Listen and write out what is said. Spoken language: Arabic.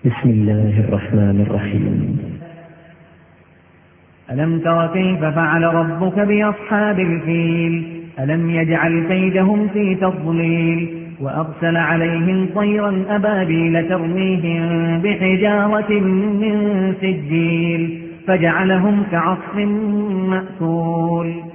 بسم الله الرحمن الرحيم. ألم تر كيف فعل ربك بأصحاب الفيل ألم يجعل كيدهم في تضليل وأرسل عليهم طيرا أبابيل ترميهم بحجارة من سجيل فجعلهم كعصف مأكول.